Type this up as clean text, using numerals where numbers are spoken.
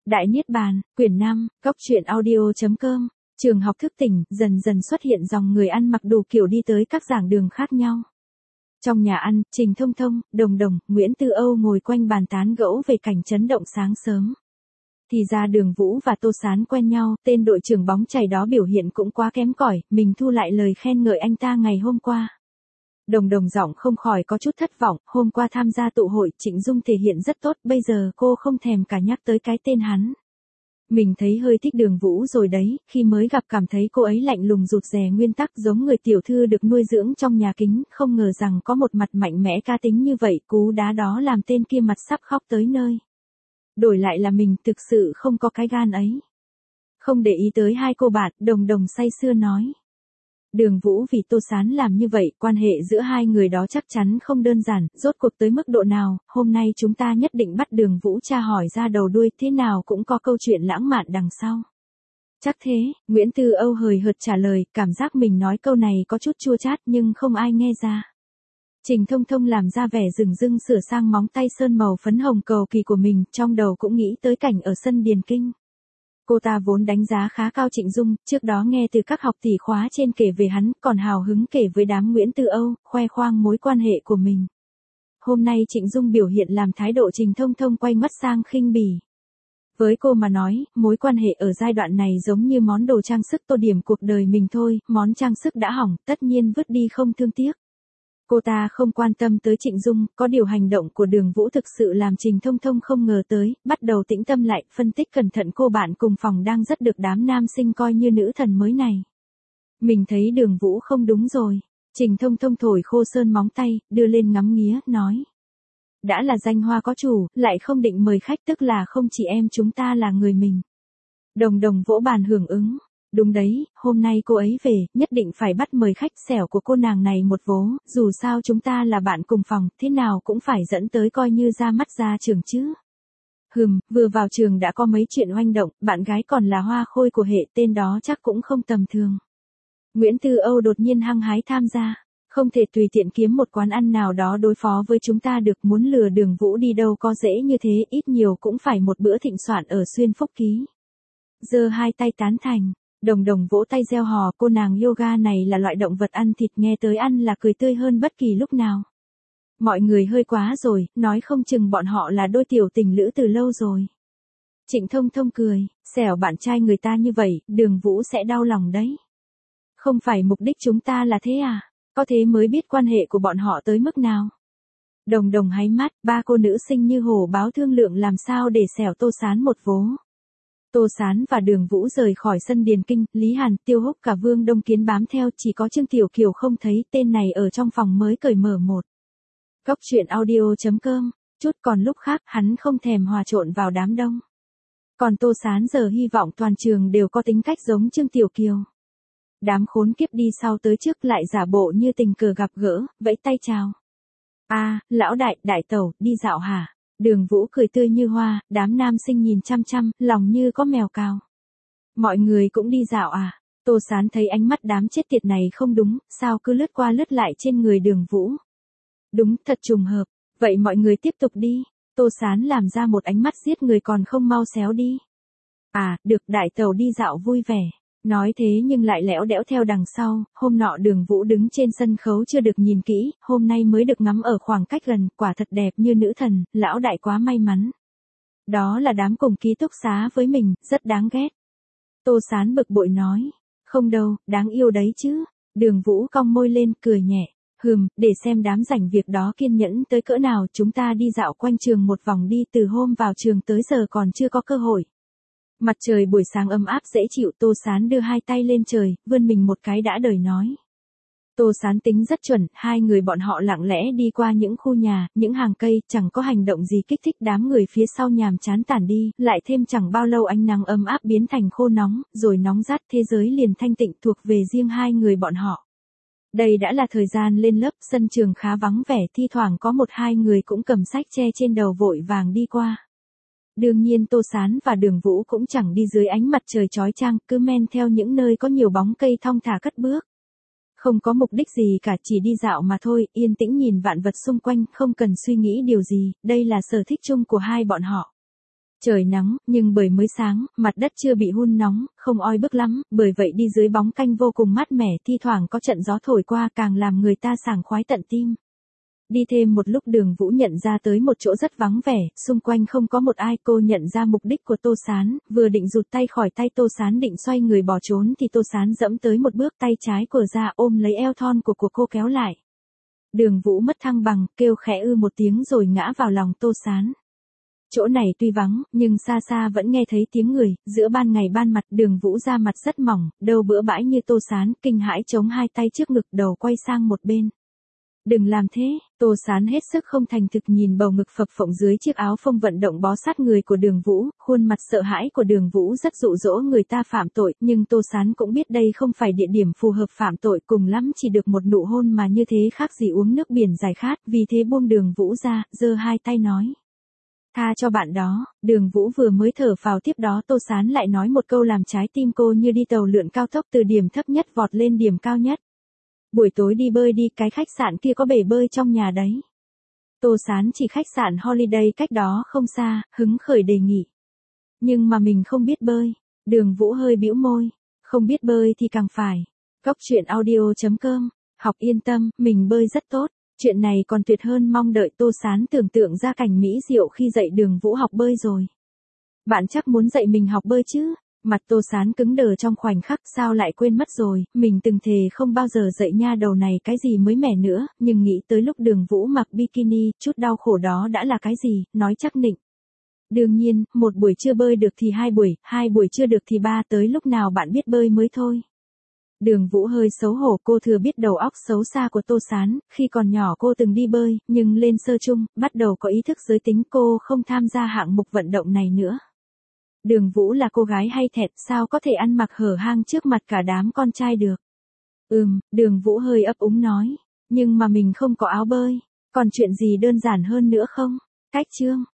Đại Niết Bàn, quyển 5, Cốc truyện audio.com, trường học thức tỉnh, dần dần xuất hiện dòng người ăn mặc đủ kiểu đi tới các giảng đường khác nhau. Trong nhà ăn, Trình Thông Thông, Đồng Đồng, Nguyễn Tư Âu ngồi quanh bàn tán gẫu về cảnh chấn động sáng sớm. Thì ra Đường Vũ và Tô Sán quen nhau, tên đội trưởng bóng chày đó biểu hiện cũng quá kém cỏi, mình thu lại lời khen ngợi anh ta ngày hôm qua. Đồng Đồng giọng không khỏi có chút thất vọng, hôm qua tham gia tụ hội, Trịnh Dung thể hiện rất tốt, bây giờ cô không thèm cả nhắc tới cái tên hắn. Mình thấy hơi thích Đường Vũ rồi đấy, khi mới gặp cảm thấy cô ấy lạnh lùng rụt rè nguyên tắc giống người tiểu thư được nuôi dưỡng trong nhà kính, không ngờ rằng có một mặt mạnh mẽ cá tính như vậy, cú đá đó làm tên kia mặt sắp khóc tới nơi. Đổi lại là mình thực sự không có cái gan ấy. Không để ý tới hai cô bạn, Đồng Đồng say sưa nói. Đường Vũ vì Tô Sán làm như vậy, quan hệ giữa hai người đó chắc chắn không đơn giản, rốt cuộc tới mức độ nào, hôm nay chúng ta nhất định bắt Đường Vũ tra hỏi ra đầu đuôi, thế nào cũng có câu chuyện lãng mạn đằng sau. Chắc thế, Nguyễn Tư Âu hời hợt trả lời, cảm giác mình nói câu này có chút chua chát nhưng không ai nghe ra. Trình Thông Thông làm ra vẻ rừng rưng sửa sang móng tay sơn màu phấn hồng cầu kỳ của mình, trong đầu cũng nghĩ tới cảnh ở sân Điền Kinh. Cô ta vốn đánh giá khá cao Trịnh Dung, trước đó nghe từ các học tỷ khóa trên kể về hắn, còn hào hứng kể với đám Nguyễn Tư Âu, khoe khoang mối quan hệ của mình. Hôm nay Trịnh Dung biểu hiện làm thái độ Trình Thông Thông quay mắt sang khinh bỉ. Với cô mà nói, mối quan hệ ở giai đoạn này giống như món đồ trang sức tô điểm cuộc đời mình thôi, món trang sức đã hỏng, tất nhiên vứt đi không thương tiếc. Cô ta không quan tâm tới Trịnh Dung, có điều hành động của Đường Vũ thực sự làm Trình Thông Thông không ngờ tới, bắt đầu tĩnh tâm lại, phân tích cẩn thận cô bạn cùng phòng đang rất được đám nam sinh coi như nữ thần mới này. Mình thấy Đường Vũ không đúng rồi. Trình Thông Thông thổi khô sơn móng tay, đưa lên ngắm nghía, nói. Đã là danh hoa có chủ, lại không định mời khách tức là không chỉ em chúng ta là người mình. Đồng Đồng vỗ bàn hưởng ứng. Đúng đấy, hôm nay cô ấy về, nhất định phải bắt mời khách xẻo của cô nàng này một vố, dù sao chúng ta là bạn cùng phòng, thế nào cũng phải dẫn tới coi như ra mắt ra trường chứ. Vừa vào trường đã có mấy chuyện oanh động, bạn gái còn là hoa khôi của hệ, tên đó chắc cũng không tầm thường. Nguyễn Tư Âu đột nhiên hăng hái tham gia, không thể tùy tiện kiếm một quán ăn nào đó đối phó với chúng ta được, muốn lừa Đường Vũ đi đâu có dễ như thế, ít nhiều cũng phải một bữa thịnh soạn ở Xuyên Phúc Ký. Giơ hai tay tán thành. Đồng Đồng vỗ tay reo hò, cô nàng yoga này là loại động vật ăn thịt, nghe tới ăn là cười tươi hơn bất kỳ lúc nào. Mọi người hơi quá rồi, nói không chừng bọn họ là đôi tiểu tình lữ từ lâu rồi. Trịnh Thông Thông cười, xẻo bạn trai người ta như vậy, Đường Vũ sẽ đau lòng đấy. Không phải mục đích chúng ta là thế à, có thế mới biết quan hệ của bọn họ tới mức nào. Đồng Đồng háy mắt, ba cô nữ sinh như hổ báo thương lượng làm sao để xẻo Tô Sán một vố. Tô Sán và Đường Vũ rời khỏi sân Điền Kinh, Lý Hàn, Tiêu Húc cả Vương Đông Kiến bám theo, chỉ có Trương Tiểu Kiều không thấy, tên này ở trong phòng mới cởi mở một. Cốc truyện audio.com, chút còn lúc khác hắn không thèm hòa trộn vào đám đông. Còn Tô Sán giờ hy vọng toàn trường đều có tính cách giống Trương Tiểu Kiều. Đám khốn kiếp đi sau tới trước lại giả bộ như tình cờ gặp gỡ, vẫy tay chào. Lão đại, đại tẩu, đi dạo hả? Đường Vũ cười tươi như hoa, đám nam sinh nhìn chăm chăm, lòng như có mèo cào. Mọi người cũng đi dạo à? Tô Sán thấy ánh mắt đám chết tiệt này không đúng, sao cứ lướt qua lướt lại trên người Đường Vũ. Đúng, thật trùng hợp, vậy mọi người tiếp tục đi. Tô Sán làm ra một ánh mắt giết người còn không mau xéo đi. Được, đại tẩu đi dạo vui vẻ. Nói thế nhưng lại lẽo đẽo theo đằng sau, hôm nọ Đường Vũ đứng trên sân khấu chưa được nhìn kỹ, hôm nay mới được ngắm ở khoảng cách gần, quả thật đẹp như nữ thần, lão đại quá may mắn. Đó là đám cùng ký túc xá với mình, rất đáng ghét. Tô Sán bực bội nói, không đâu, đáng yêu đấy chứ. Đường Vũ cong môi lên, cười nhẹ, để xem đám rảnh việc đó kiên nhẫn tới cỡ nào, chúng ta đi dạo quanh trường một vòng đi, từ hôm vào trường tới giờ còn chưa có cơ hội. Mặt trời buổi sáng ấm áp dễ chịu, Tô Sán đưa hai tay lên trời, vươn mình một cái đã đời nói. Tô Sán tính rất chuẩn, hai người bọn họ lặng lẽ đi qua những khu nhà, những hàng cây, chẳng có hành động gì kích thích đám người phía sau nhàm chán tản đi, lại thêm chẳng bao lâu ánh nắng ấm áp biến thành khô nóng, rồi nóng rát, thế giới liền thanh tịnh thuộc về riêng hai người bọn họ. Đây đã là thời gian lên lớp, sân trường khá vắng vẻ, thi thoảng có một hai người cũng cầm sách che trên đầu vội vàng đi qua. Đương nhiên Tô Sán và Đường Vũ cũng chẳng đi dưới ánh mặt trời chói chang, cứ men theo những nơi có nhiều bóng cây thong thả cất bước. Không có mục đích gì cả, chỉ đi dạo mà thôi, yên tĩnh nhìn vạn vật xung quanh, không cần suy nghĩ điều gì, đây là sở thích chung của hai bọn họ. Trời nắng, nhưng bởi mới sáng, mặt đất chưa bị hun nóng, không oi bức lắm, bởi vậy đi dưới bóng canh vô cùng mát mẻ, thi thoảng có trận gió thổi qua càng làm người ta sảng khoái tận tim. Đi thêm một lúc Đường Vũ nhận ra tới một chỗ rất vắng vẻ, xung quanh không có một ai. Cô nhận ra mục đích của Tô Sán, vừa định rụt tay khỏi tay Tô Sán định xoay người bỏ trốn thì Tô Sán dẫm tới một bước, tay trái của ra ôm lấy eo thon của cô kéo lại. Đường Vũ mất thăng bằng, kêu khẽ ư một tiếng rồi ngã vào lòng Tô Sán. Chỗ này tuy vắng, nhưng xa xa vẫn nghe thấy tiếng người, giữa ban ngày ban mặt. Đường Vũ da mặt rất mỏng, đầu bữa bãi như Tô Sán, kinh hãi chống hai tay trước ngực, đầu quay sang một bên. Đừng làm thế, Tô Sán hết sức không thành thực nhìn bầu ngực phập phồng dưới chiếc áo phông vận động bó sát người của Đường Vũ, khuôn mặt sợ hãi của Đường Vũ rất dụ dỗ người ta phạm tội, nhưng Tô Sán cũng biết đây không phải địa điểm phù hợp phạm tội, cùng lắm chỉ được một nụ hôn mà như thế khác gì uống nước biển giải khát, vì thế buông Đường Vũ ra, giơ hai tay nói. Tha cho bạn đó. Đường Vũ vừa mới thở phào, tiếp đó Tô Sán lại nói một câu làm trái tim cô như đi tàu lượn cao tốc từ điểm thấp nhất vọt lên điểm cao nhất. Buổi tối đi bơi đi, cái khách sạn kia có bể bơi trong nhà đấy. Tô Sán chỉ khách sạn Holiday cách đó không xa, hứng khởi đề nghị. Nhưng mà mình không biết bơi. Đường Vũ hơi bĩu môi. Không biết bơi thì càng phải. Cóc truyện audio.com. Học yên tâm, mình bơi rất tốt. Chuyện này còn tuyệt hơn mong đợi. Tô Sán tưởng tượng ra cảnh mỹ diệu khi dạy Đường Vũ học bơi rồi. Bạn chắc muốn dạy mình học bơi chứ? Mặt Tô Sán cứng đờ trong khoảnh khắc, sao lại quên mất rồi, mình từng thề không bao giờ dạy nha đầu này cái gì mới mẻ nữa, nhưng nghĩ tới lúc Đường Vũ mặc bikini, chút đau khổ đó đã là cái gì, nói chắc nịnh. Đương nhiên, một buổi chưa bơi được thì hai buổi chưa được thì ba, tới lúc nào bạn biết bơi mới thôi. Đường Vũ hơi xấu hổ, cô thừa biết đầu óc xấu xa của Tô Sán, khi còn nhỏ cô từng đi bơi, nhưng lên sơ chung, bắt đầu có ý thức giới tính, cô không tham gia hạng mục vận động này nữa. Đường Vũ là cô gái hay thẹt, sao có thể ăn mặc hở hang trước mặt cả đám con trai được. Đường Vũ hơi ấp úng nói, nhưng mà mình không có áo bơi, còn chuyện gì đơn giản hơn nữa không? Cách chương